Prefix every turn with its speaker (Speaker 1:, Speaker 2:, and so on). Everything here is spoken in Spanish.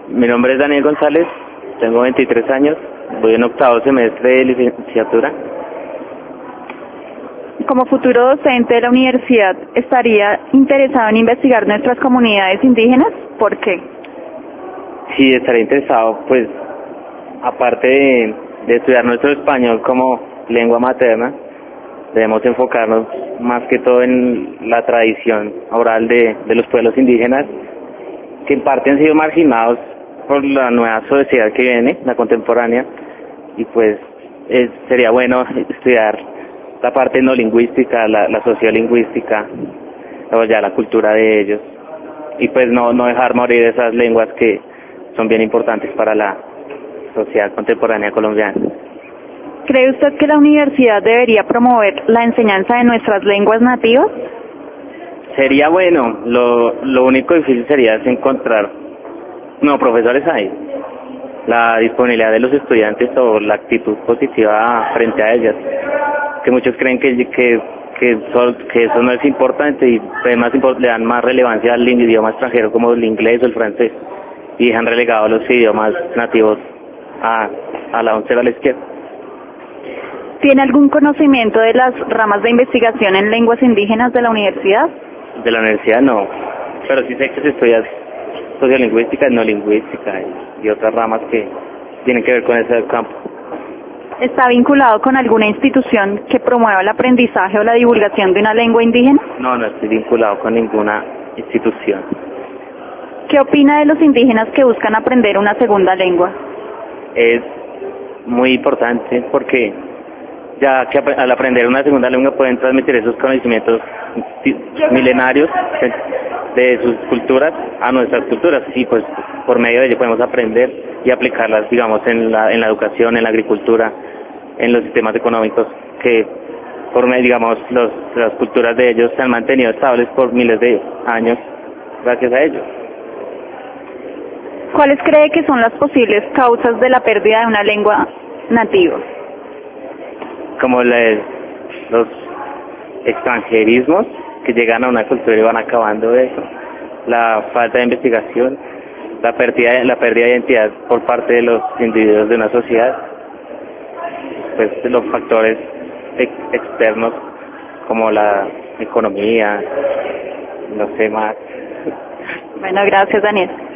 Speaker 1: Mi nombre es Daniel González, tengo 23 años, voy en octavo semestre de licenciatura.
Speaker 2: Como futuro docente de la universidad, ¿estaría interesado en investigar nuestras comunidades indígenas? ¿Por qué?
Speaker 1: Sí, estaría interesado, pues, aparte de estudiar nuestro español como lengua materna, debemos enfocarnos más que todo en la tradición oral de los pueblos indígenas, que en parte han sido marginados por la nueva sociedad que viene, la contemporánea, y pues sería bueno estudiar la parte no lingüística, la sociolingüística, o ya la cultura de ellos, y pues no dejar morir esas lenguas que son bien importantes para la sociedad contemporánea colombiana.
Speaker 2: ¿Cree usted que la universidad debería promover la enseñanza de nuestras lenguas nativas?
Speaker 1: Sería bueno, lo único difícil sería es encontrar, no, profesores hay, la disponibilidad de los estudiantes o la actitud positiva frente a ellas, que muchos creen que eso no es importante y además le dan más relevancia al idioma extranjero como el inglés o el francés y dejan relegados los idiomas nativos a la oncera a la izquierda.
Speaker 2: ¿Tiene algún conocimiento de las ramas de investigación en lenguas indígenas de la universidad?
Speaker 1: De la universidad no, pero sí sé que se estudia sociolingüística, no lingüística y otras ramas que tienen que ver con ese campo.
Speaker 2: ¿Está vinculado con alguna institución que promueva el aprendizaje o la divulgación de una lengua indígena?
Speaker 1: No estoy vinculado con ninguna institución.
Speaker 2: ¿Qué opina de los indígenas que buscan aprender una segunda lengua?
Speaker 1: Es muy importante porque ya que al aprender una segunda lengua pueden transmitir esos conocimientos milenarios de sus culturas a nuestras culturas y pues por medio de ello podemos aprender y aplicarlas, digamos, en la educación, en la agricultura, en los sistemas económicos que por medio, digamos, las culturas de ellos se han mantenido estables por miles de años gracias a ellos.
Speaker 2: ¿Cuáles cree que son las posibles causas de la pérdida de una lengua nativa?
Speaker 1: Como los extranjerismos que llegan a una cultura y van acabando eso, la falta de investigación, la pérdida de identidad por parte de los individuos de una sociedad, pues los factores externos como la economía, no sé más.
Speaker 2: Bueno, gracias, Daniel.